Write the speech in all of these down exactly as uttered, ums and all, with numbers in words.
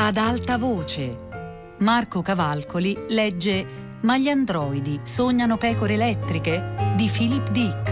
Ad alta voce. Marco Cavalcoli legge Ma gli androidi sognano pecore elettriche di Philip Dick.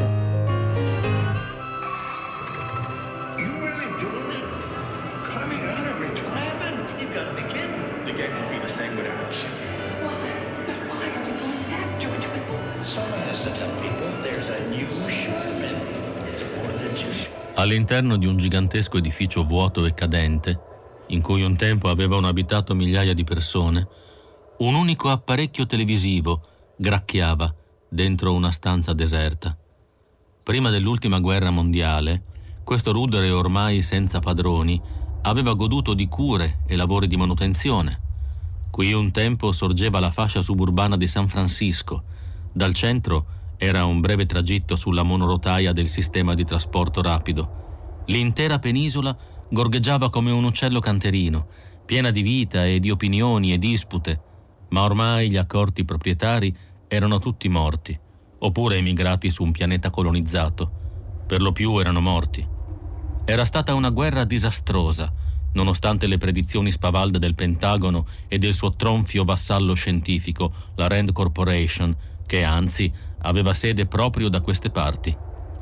All'interno di un gigantesco edificio vuoto e cadente, in cui un tempo avevano abitato migliaia di persone, un unico apparecchio televisivo gracchiava dentro una stanza deserta. Prima dell'ultima guerra mondiale, questo rudere ormai senza padroni aveva goduto di cure e lavori di manutenzione. Qui un tempo sorgeva la fascia suburbana di San Francisco. Dal centro era un breve tragitto sulla monorotaia del sistema di trasporto rapido. L'intera penisola gorgheggiava come un uccello canterino, piena di vita e di opinioni e dispute, ma ormai gli accorti proprietari erano tutti morti, oppure emigrati su un pianeta colonizzato. Per lo più erano morti. Era stata una guerra disastrosa, nonostante le predizioni spavalde del Pentagono e del suo tronfio vassallo scientifico, la Rand Corporation, che anzi aveva sede proprio da queste parti.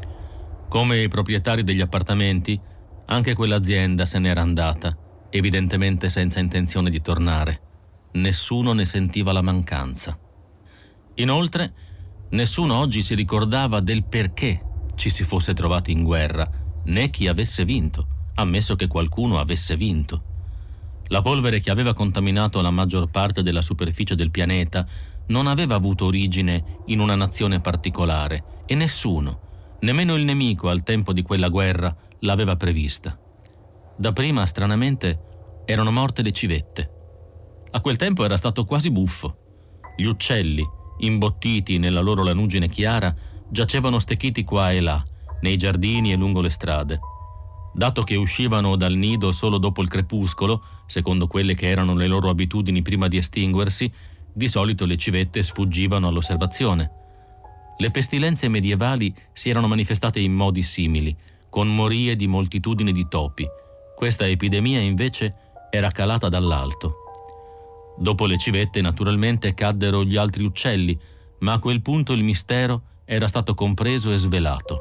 Come i proprietari degli appartamenti, anche quell'azienda se n'era andata, evidentemente senza intenzione di tornare. Nessuno ne sentiva la mancanza. Inoltre, nessuno oggi si ricordava del perché ci si fosse trovati in guerra, né chi avesse vinto, ammesso che qualcuno avesse vinto. La polvere che aveva contaminato la maggior parte della superficie del pianeta non aveva avuto origine in una nazione particolare e nessuno, nemmeno il nemico al tempo di quella guerra, l'aveva prevista. Dapprima, stranamente, erano morte le civette. A quel tempo era stato quasi buffo. Gli uccelli, imbottiti nella loro lanugine chiara, giacevano stecchiti qua e là, nei giardini e lungo le strade. Dato che uscivano dal nido solo dopo il crepuscolo, secondo quelle che erano le loro abitudini prima di estinguersi, di solito le civette sfuggivano all'osservazione. Le pestilenze medievali si erano manifestate in modi simili, con morie di moltitudini di topi. Questa epidemia invece era calata dall'alto. Dopo le civette naturalmente caddero gli altri uccelli, ma a quel punto il mistero era stato compreso e svelato.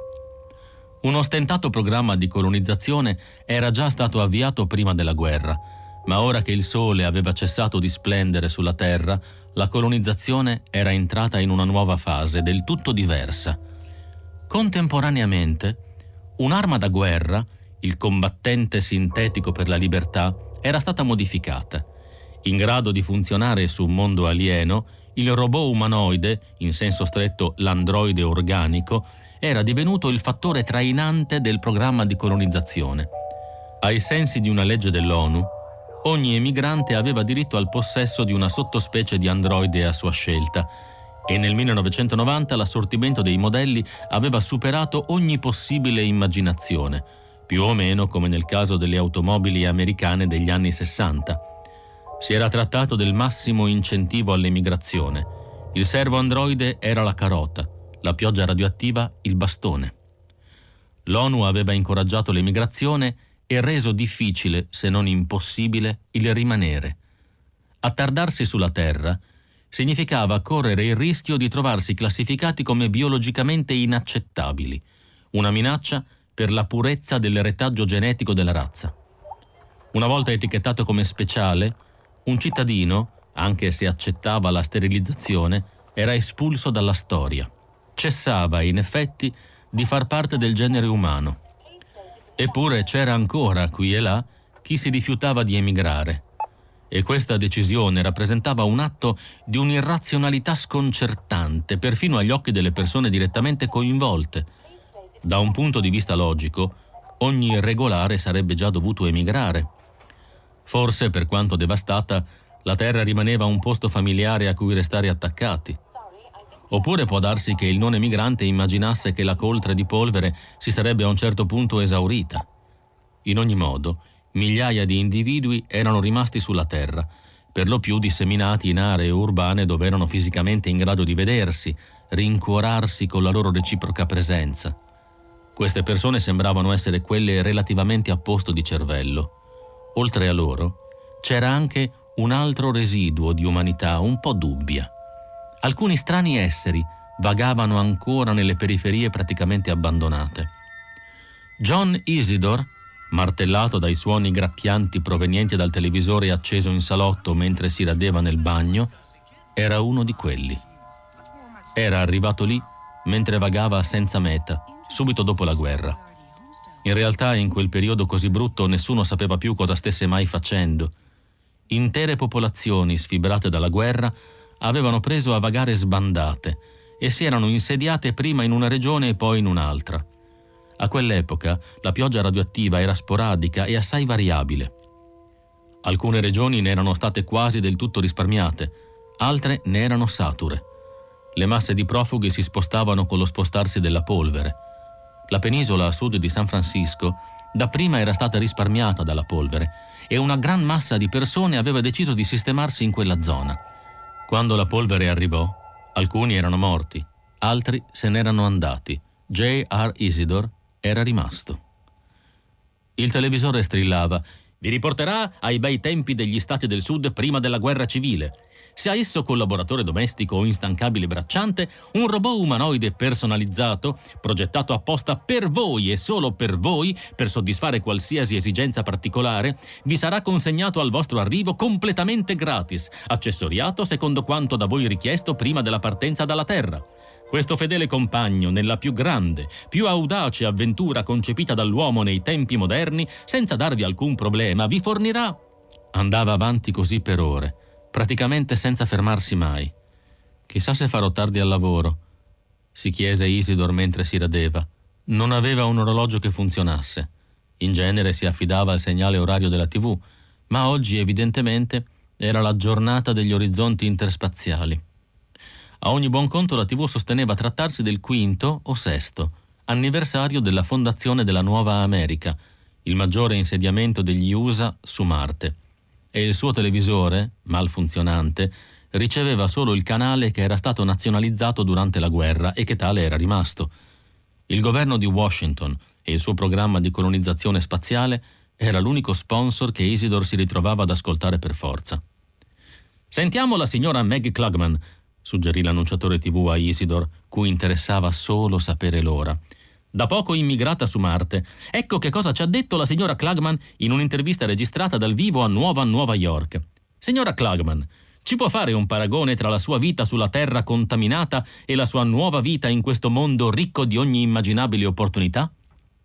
Un ostentato programma di colonizzazione era già stato avviato prima della guerra, ma ora che il sole aveva cessato di splendere sulla Terra, la colonizzazione era entrata in una nuova fase del tutto diversa. Contemporaneamente, un'arma da guerra, il combattente sintetico per la libertà, era stata modificata. In grado di funzionare su un mondo alieno, il robot umanoide, in senso stretto l'androide organico, era divenuto il fattore trainante del programma di colonizzazione. Ai sensi di una legge dell'ONU, ogni emigrante aveva diritto al possesso di una sottospecie di androide a sua scelta e nel millenovecentonovanta l'assortimento dei modelli aveva superato ogni possibile immaginazione, più o meno come nel caso delle automobili americane degli anni sessanta. Si era trattato del massimo incentivo all'emigrazione. Il servo androide era la carota, la pioggia radioattiva il bastone. L'ONU aveva incoraggiato l'emigrazione e reso difficile, se non impossibile, il rimanere. Attardarsi sulla Terra significava correre il rischio di trovarsi classificati come biologicamente inaccettabili, una minaccia per la purezza del retaggio genetico della razza. Una volta etichettato come speciale, un cittadino, anche se accettava la sterilizzazione, era espulso dalla storia. Cessava, in effetti, di far parte del genere umano. Eppure c'era ancora, qui e là, chi si rifiutava di emigrare. E questa decisione rappresentava un atto di un'irrazionalità sconcertante, perfino agli occhi delle persone direttamente coinvolte. Da un punto di vista logico, ogni regolare sarebbe già dovuto emigrare. Forse, per quanto devastata, la terra rimaneva un posto familiare a cui restare attaccati. Oppure può darsi che il non emigrante immaginasse che la coltre di polvere si sarebbe a un certo punto esaurita. In ogni modo, migliaia di individui erano rimasti sulla terra, per lo più disseminati in aree urbane dove erano fisicamente in grado di vedersi, rincuorarsi con la loro reciproca presenza. Queste persone sembravano essere quelle relativamente a posto di cervello. Oltre a loro, c'era anche un altro residuo di umanità un po' dubbia. Alcuni strani esseri vagavano ancora nelle periferie praticamente abbandonate. John Isidore, martellato dai suoni gracchianti provenienti dal televisore acceso in salotto mentre si radeva nel bagno, era uno di quelli. Era arrivato lì mentre vagava senza meta, subito dopo la guerra. In realtà, in quel periodo così brutto, nessuno sapeva più cosa stesse mai facendo. Intere popolazioni sfibrate dalla guerra avevano preso a vagare sbandate e si erano insediate prima in una regione e poi in un'altra. A quell'epoca la pioggia radioattiva era sporadica e assai variabile. Alcune regioni ne erano state quasi del tutto risparmiate, altre ne erano sature. Le masse di profughi si spostavano con lo spostarsi della polvere. La penisola a sud di San Francisco dapprima era stata risparmiata dalla polvere e una gran massa di persone aveva deciso di sistemarsi in quella zona. Quando la polvere arrivò, alcuni erano morti, altri se n'erano andati. J R Isidore era rimasto. Il televisore strillava: «Vi riporterà ai bei tempi degli stati del sud prima della guerra civile. Sia esso collaboratore domestico o instancabile bracciante, un robot umanoide personalizzato, progettato apposta per voi e solo per voi, per soddisfare qualsiasi esigenza particolare, vi sarà consegnato al vostro arrivo completamente gratis, accessoriato secondo quanto da voi richiesto prima della partenza dalla Terra. Questo fedele compagno, nella più grande, più audace avventura concepita dall'uomo nei tempi moderni, senza darvi alcun problema, vi fornirà...» Andava avanti così per ore, praticamente senza fermarsi mai. «Chissà se farò tardi al lavoro», si chiese Isidore mentre si radeva. Non aveva un orologio che funzionasse. In genere si affidava al segnale orario della tivù, ma oggi evidentemente era la giornata degli orizzonti interspaziali. A ogni buon conto la tivù sosteneva trattarsi del quinto o sesto anniversario della fondazione della Nuova America, il maggiore insediamento degli U S A su Marte, e il suo televisore, malfunzionante, riceveva solo il canale che era stato nazionalizzato durante la guerra e che tale era rimasto. Il governo di Washington e il suo programma di colonizzazione spaziale era l'unico sponsor che Isidore si ritrovava ad ascoltare per forza. «Sentiamo la signora Meg Klugman», suggerì l'annunciatore tivù a Isidore, cui interessava solo sapere l'ora. «Da poco immigrata su Marte. Ecco che cosa ci ha detto la signora Klugman in un'intervista registrata dal vivo a Nuova Nuova York. Signora Klugman, ci può fare un paragone tra la sua vita sulla Terra contaminata e la sua nuova vita in questo mondo ricco di ogni immaginabile opportunità?»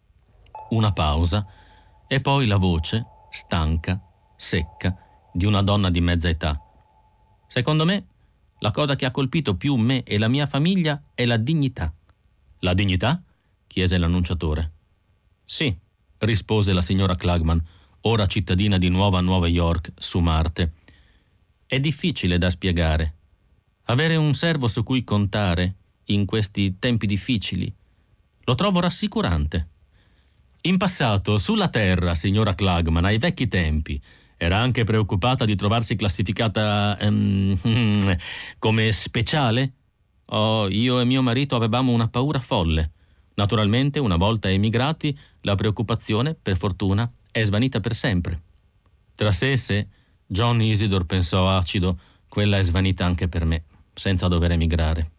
Una pausa e poi la voce, stanca, secca, di una donna di mezza età. «Secondo me, la cosa che ha colpito più me e la mia famiglia è la dignità». «La dignità?» chiese l'annunciatore. «Sì», rispose la signora Klugman, ora cittadina di Nuova Nuova York, su Marte. «È difficile da spiegare. Avere un servo su cui contare in questi tempi difficili lo trovo rassicurante. In passato, sulla Terra, signora Klugman, ai vecchi tempi, era anche preoccupata di trovarsi classificata um, come speciale? Oh, io e mio marito avevamo una paura folle. Naturalmente, una volta emigrati, la preoccupazione, per fortuna, è svanita per sempre». Tra sé e sé, John Isidore pensò acido: quella è svanita anche per me, senza dover emigrare.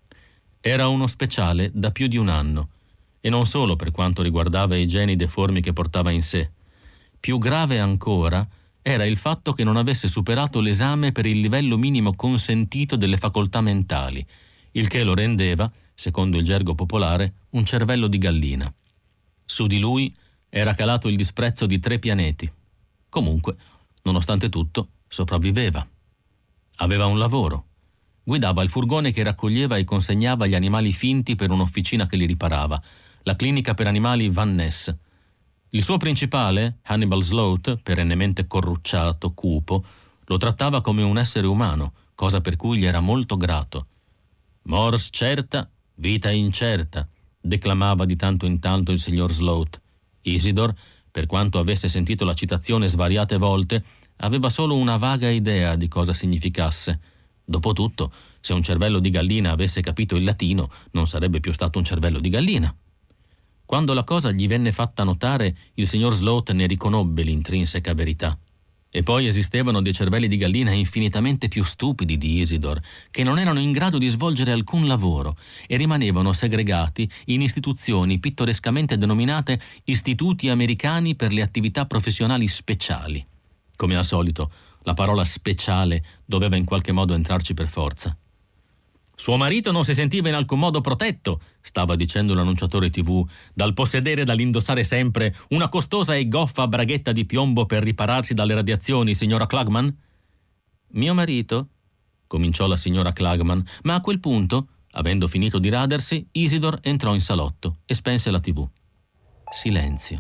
Era uno speciale da più di un anno, e non solo per quanto riguardava i geni deformi che portava in sé. Più grave ancora era il fatto che non avesse superato l'esame per il livello minimo consentito delle facoltà mentali, il che lo rendeva, secondo il gergo popolare, un cervello di gallina. Su di lui era calato il disprezzo di tre pianeti. Comunque, nonostante tutto, sopravviveva. Aveva un lavoro. Guidava il furgone che raccoglieva e consegnava gli animali finti per un'officina che li riparava, la clinica per animali Van Ness. Il suo principale, Hannibal Sloat, perennemente corrucciato, cupo, lo trattava come un essere umano, cosa per cui gli era molto grato. «Mors certa, vita incerta», declamava di tanto in tanto il signor Sloat. Isidore, per quanto avesse sentito la citazione svariate volte, aveva solo una vaga idea di cosa significasse. Dopotutto, se un cervello di gallina avesse capito il latino, non sarebbe più stato un cervello di gallina. Quando la cosa gli venne fatta notare, il signor Sloat ne riconobbe l'intrinseca verità. E poi esistevano dei cervelli di gallina infinitamente più stupidi di Isidor, che non erano in grado di svolgere alcun lavoro e rimanevano segregati in istituzioni pittorescamente denominate Istituti Americani per le Attività Professionali Speciali. Come al solito, la parola speciale doveva in qualche modo entrarci per forza. Suo marito non si sentiva in alcun modo protetto, stava dicendo l'annunciatore tivù, dal possedere e dall'indossare sempre una costosa e goffa braghetta di piombo per ripararsi dalle radiazioni, signora Klagman? Mio marito? Cominciò la signora Klagman, ma a quel punto, avendo finito di radersi, Isidor entrò in salotto e spense la tivù. Silenzio.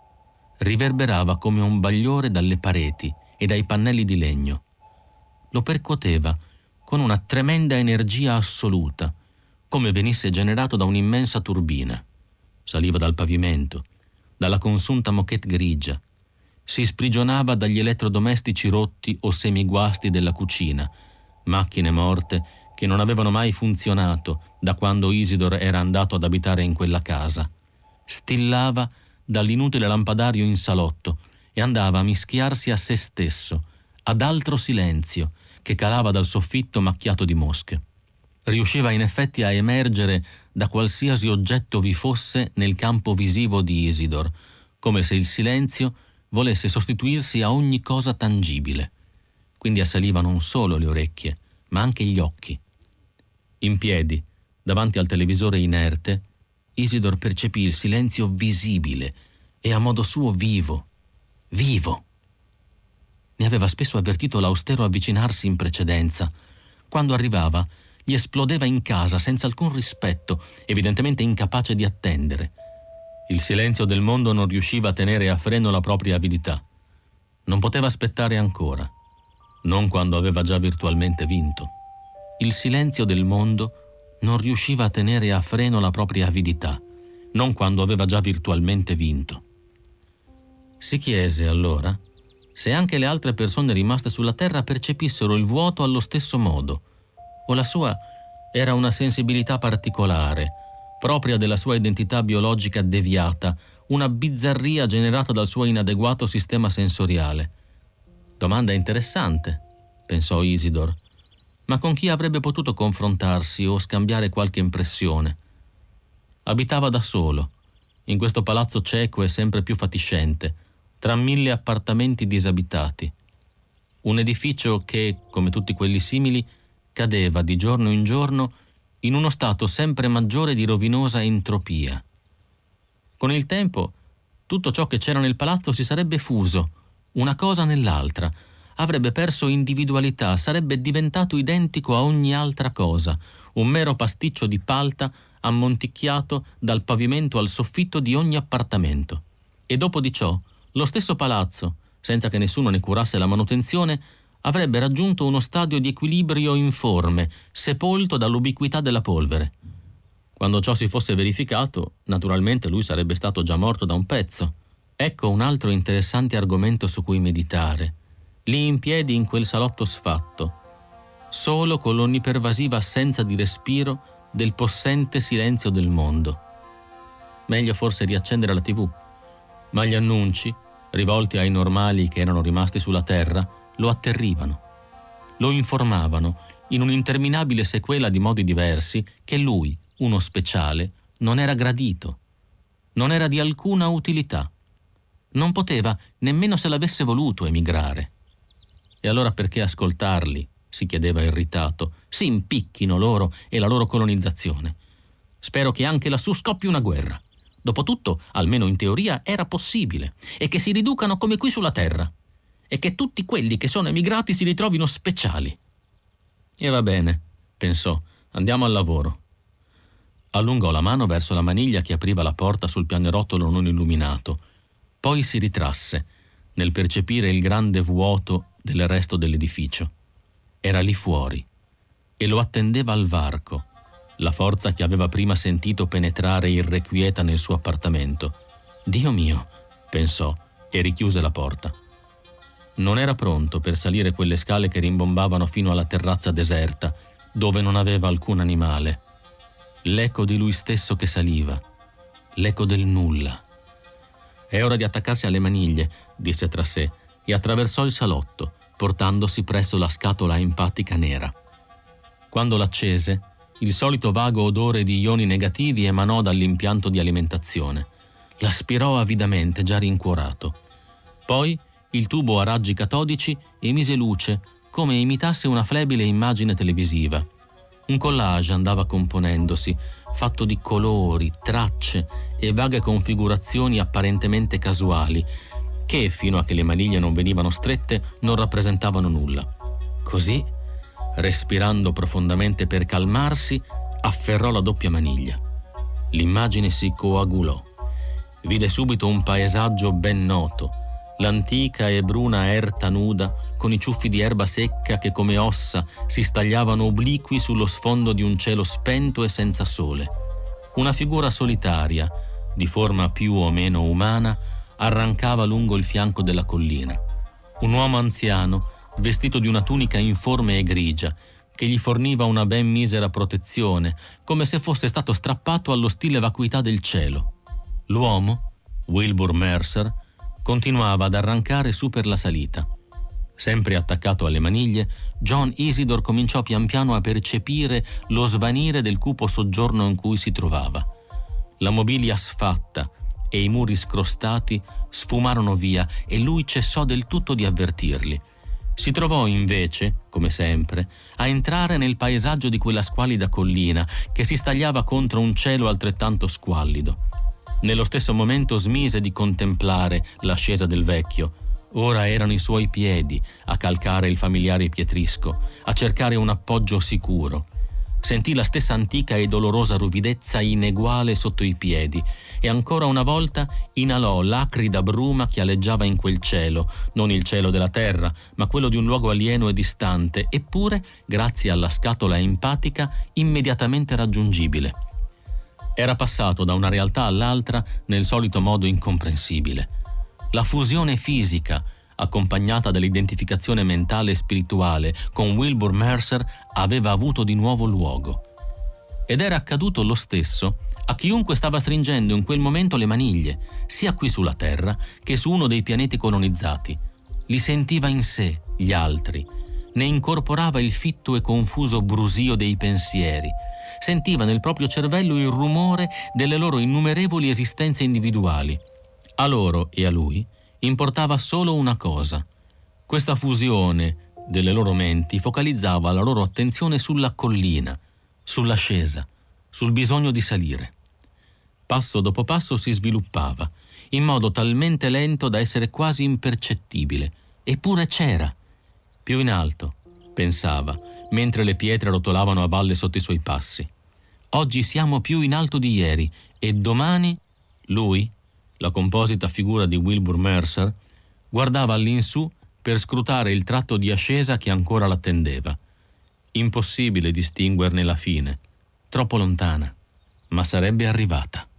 Riverberava come un bagliore dalle pareti e dai pannelli di legno. Lo percuoteva con una tremenda energia assoluta, come venisse generato da un'immensa turbina. Saliva dal pavimento, dalla consunta moquette grigia, si sprigionava dagli elettrodomestici rotti o semiguasti della cucina, macchine morte che non avevano mai funzionato da quando Isidor era andato ad abitare in quella casa. Stillava dall'inutile lampadario in salotto e andava a mischiarsi a se stesso, ad altro silenzio che calava dal soffitto macchiato di mosche. Riusciva in effetti a emergere da qualsiasi oggetto vi fosse nel campo visivo di Isidor, come se il silenzio volesse sostituirsi a ogni cosa tangibile. Quindi assaliva non solo le orecchie, ma anche gli occhi. In piedi, davanti al televisore inerte, Isidor percepì il silenzio visibile e a modo suo vivo, vivo. Ne aveva spesso avvertito l'austero avvicinarsi in precedenza. Quando arrivava, gli esplodeva in casa senza alcun rispetto, evidentemente incapace di attendere. Il silenzio del mondo non riusciva a tenere a freno la propria avidità. Non poteva aspettare ancora, non quando aveva già virtualmente vinto. Il silenzio del mondo non riusciva a tenere a freno la propria avidità, non quando aveva già virtualmente vinto. Si chiese allora se anche le altre persone rimaste sulla terra percepissero il vuoto allo stesso modo, o la sua era una sensibilità particolare, propria della sua identità biologica deviata, una bizzarria generata dal suo inadeguato sistema sensoriale. Domanda interessante, pensò Isidor, ma con chi avrebbe potuto confrontarsi o scambiare qualche impressione? Abitava da solo, in questo palazzo cieco e sempre più fatiscente, tra mille appartamenti disabitati. Un edificio che, come tutti quelli simili, cadeva di giorno in giorno in uno stato sempre maggiore di rovinosa entropia. Con il tempo, tutto ciò che c'era nel palazzo si sarebbe fuso, una cosa nell'altra, avrebbe perso individualità, sarebbe diventato identico a ogni altra cosa, un mero pasticcio di palta ammonticchiato dal pavimento al soffitto di ogni appartamento. E dopo di ciò, lo stesso palazzo, senza che nessuno ne curasse la manutenzione, avrebbe raggiunto uno stadio di equilibrio informe, sepolto dall'ubiquità della polvere. Quando ciò si fosse verificato, naturalmente lui sarebbe stato già morto da un pezzo. Ecco un altro interessante argomento su cui meditare. Lì in piedi in quel salotto sfatto, solo con l'onnipervasiva assenza di respiro del possente silenzio del mondo. Meglio forse riaccendere la tivù, ma gli annunci, rivolti ai normali che erano rimasti sulla terra, lo atterrivano. Lo informavano, in un'interminabile sequela di modi diversi, che lui, uno speciale, non era gradito, non era di alcuna utilità. Non poteva, nemmeno se l'avesse voluto, emigrare. E allora perché ascoltarli, si chiedeva irritato, si impicchino loro e la loro colonizzazione? Spero che anche lassù scoppi una guerra. Dopotutto, almeno in teoria, era possibile, e che si riducano come qui sulla terra, e che tutti quelli che sono emigrati si ritrovino speciali. E va bene, pensò, andiamo al lavoro. Allungò la mano verso la maniglia che apriva la porta sul pianerottolo non illuminato, poi si ritrasse, nel percepire il grande vuoto del resto dell'edificio. Era lì fuori, e lo attendeva al varco, la forza che aveva prima sentito penetrare irrequieta nel suo appartamento. Dio mio, pensò, e richiuse la porta. Non era pronto per salire quelle scale che rimbombavano fino alla terrazza deserta, dove non aveva alcun animale. L'eco di lui stesso che saliva, l'eco del nulla. È ora di attaccarsi alle maniglie, disse tra sé, e attraversò il salotto, portandosi presso la scatola empatica nera. Quando l'accese, il solito vago odore di ioni negativi emanò dall'impianto di alimentazione. L'aspirò avidamente, già rincuorato. Poi il tubo a raggi catodici emise luce, come imitasse una flebile immagine televisiva. Un collage andava componendosi, fatto di colori, tracce e vaghe configurazioni apparentemente casuali, che, fino a che le maniglie non venivano strette, non rappresentavano nulla. Così, respirando profondamente per calmarsi, afferrò la doppia maniglia. L'immagine si coagulò. Vide subito un paesaggio ben noto, l'antica e bruna erta nuda, con i ciuffi di erba secca che come ossa si stagliavano obliqui sullo sfondo di un cielo spento e senza sole. Una figura solitaria, di forma più o meno umana, arrancava lungo il fianco della collina. Un uomo anziano, vestito di una tunica informe e grigia, che gli forniva una ben misera protezione, come se fosse stato strappato all'ostile vacuità del cielo. L'uomo, Wilbur Mercer, continuava ad arrancare su per la salita. Sempre attaccato alle maniglie, John Isidore cominciò pian piano a percepire lo svanire del cupo soggiorno in cui si trovava. La mobilia sfatta e i muri scrostati sfumarono via e lui cessò del tutto di avvertirli. Si trovò invece, come sempre, a entrare nel paesaggio di quella squallida collina che si stagliava contro un cielo altrettanto squallido. Nello stesso momento smise di contemplare l'ascesa del vecchio. Ora erano i suoi piedi a calcare il familiare pietrisco, a cercare un appoggio sicuro. Sentì la stessa antica e dolorosa ruvidezza ineguale sotto i piedi e ancora una volta inalò l'acrida bruma che aleggiava in quel cielo, non il cielo della terra, ma quello di un luogo alieno e distante, eppure, grazie alla scatola empatica, immediatamente raggiungibile. Era passato da una realtà all'altra nel solito modo incomprensibile. La fusione fisica, accompagnata dall'identificazione mentale e spirituale con Wilbur Mercer, aveva avuto di nuovo luogo. Ed era accaduto lo stesso a chiunque stava stringendo in quel momento le maniglie, sia qui sulla Terra che su uno dei pianeti colonizzati. Li sentiva in sé, gli altri. Ne incorporava il fitto e confuso brusio dei pensieri. Sentiva nel proprio cervello il rumore delle loro innumerevoli esistenze individuali. A loro e a lui importava solo una cosa. Questa fusione delle loro menti focalizzava la loro attenzione sulla collina, sull'ascesa, sul bisogno di salire. Passo dopo passo si sviluppava, in modo talmente lento da essere quasi impercettibile, eppure c'era. Più in alto, pensava, mentre le pietre rotolavano a valle sotto i suoi passi. Oggi siamo più in alto di ieri e domani lui, la composita figura di Wilbur Mercer, guardava all'insù per scrutare il tratto di ascesa che ancora l'attendeva. Impossibile distinguerne la fine, troppo lontana, ma sarebbe arrivata.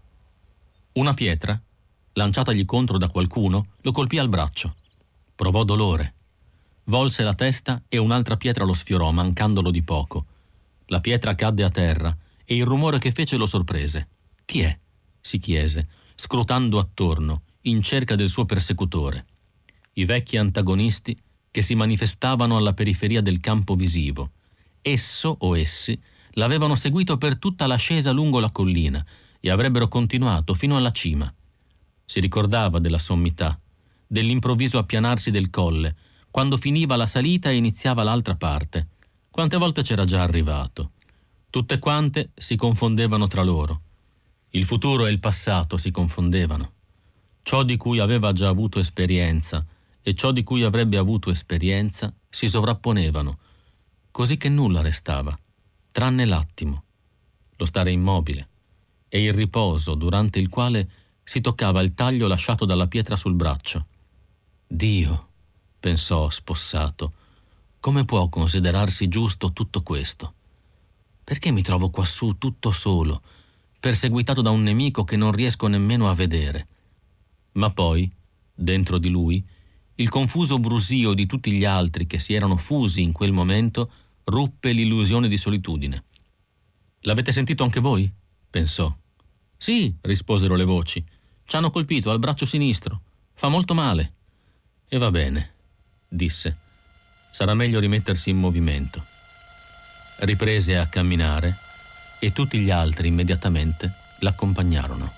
Una pietra, lanciatagli contro da qualcuno, lo colpì al braccio. Provò dolore. Volse la testa e un'altra pietra lo sfiorò, mancandolo di poco. La pietra cadde a terra e il rumore che fece lo sorprese. Chi è? Si chiese, scrutando attorno, in cerca del suo persecutore. I vecchi antagonisti che si manifestavano alla periferia del campo visivo. Esso o essi l'avevano seguito per tutta l'ascesa lungo la collina e avrebbero continuato fino alla cima. Si ricordava della sommità, dell'improvviso appianarsi del colle, quando finiva la salita e iniziava l'altra parte. Quante volte c'era già arrivato. Tutte quante si confondevano tra loro. Il futuro e il passato si confondevano. Ciò di cui aveva già avuto esperienza e ciò di cui avrebbe avuto esperienza si sovrapponevano, così che nulla restava, tranne l'attimo, lo stare immobile e il riposo durante il quale si toccava il taglio lasciato dalla pietra sul braccio. Dio, pensò spossato, come può considerarsi giusto tutto questo? Perché mi trovo quassù tutto solo, perseguitato da un nemico che non riesco nemmeno a vedere? Ma poi, dentro di lui, il confuso brusio di tutti gli altri che si erano fusi in quel momento ruppe l'illusione di solitudine. «L'avete sentito anche voi?» pensò. «Sì», risposero le voci. «Ci hanno colpito al braccio sinistro. Fa molto male». «E va bene», disse. Sarà meglio rimettersi in movimento. Riprese a camminare e tutti gli altri immediatamente l'accompagnarono.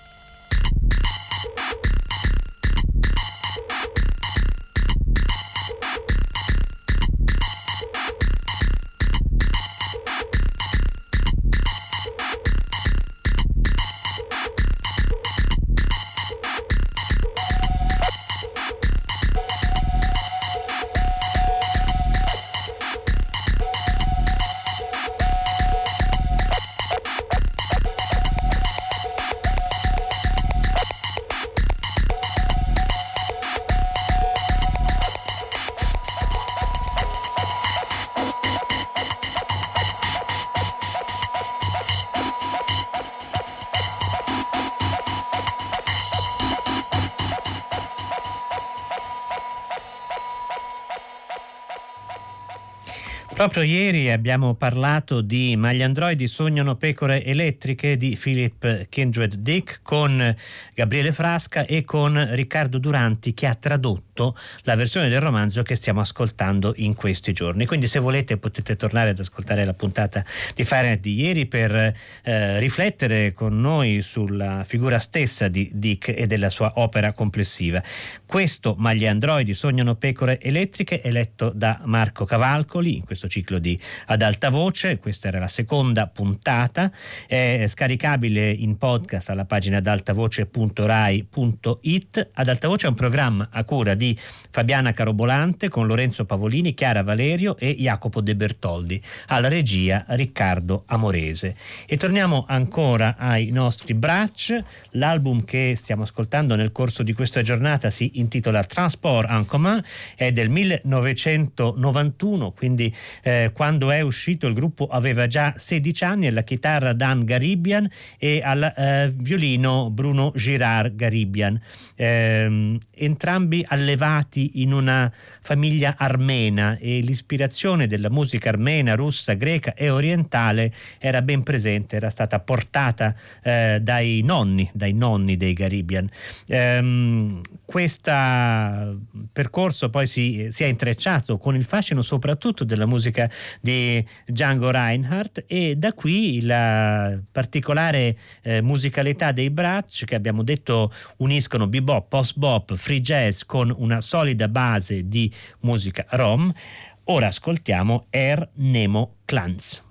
Proprio ieri abbiamo parlato di Ma gli androidi sognano pecore elettriche di Philip Kindred Dick con Gabriele Frasca e con Riccardo Duranti, che ha tradotto la versione del romanzo che stiamo ascoltando in questi giorni. Quindi se volete potete tornare ad ascoltare la puntata di Fahrenheit di ieri per eh, riflettere con noi sulla figura stessa di Dick e della sua opera complessiva. Questo Ma gli androidi sognano pecore elettriche è letto da Marco Cavalcoli in questo ciclo di Ad alta voce. Questa era la seconda puntata, è scaricabile in podcast alla pagina ad altavoce punto rai punto it. Ad alta voce è un programma a cura di Fabiana Carobolante con Lorenzo Pavolini, Chiara Valerio e Jacopo De Bertoldi, alla regia Riccardo Amorese. E torniamo ancora ai nostri brunch. L'album che stiamo ascoltando nel corso di questa giornata si intitola Transport en commun, è del millenovecentonovantuno, quindi Eh, quando è uscito il gruppo aveva già sedici anni, alla chitarra Dan Garibian e al eh, violino Bruno Girard Garibian, eh, entrambi allevati in una famiglia armena, e l'ispirazione della musica armena, russa, greca e orientale era ben presente, era stata portata eh, dai nonni, dai nonni dei Garibian. Eh, questo percorso poi si, si è intrecciato con il fascino soprattutto della musica di Django Reinhardt, e da qui la particolare eh, musicalità dei brunch che abbiamo detto uniscono bebop, post-bop, free jazz con una solida base di musica rom. Ora ascoltiamo Air Nemo Clans.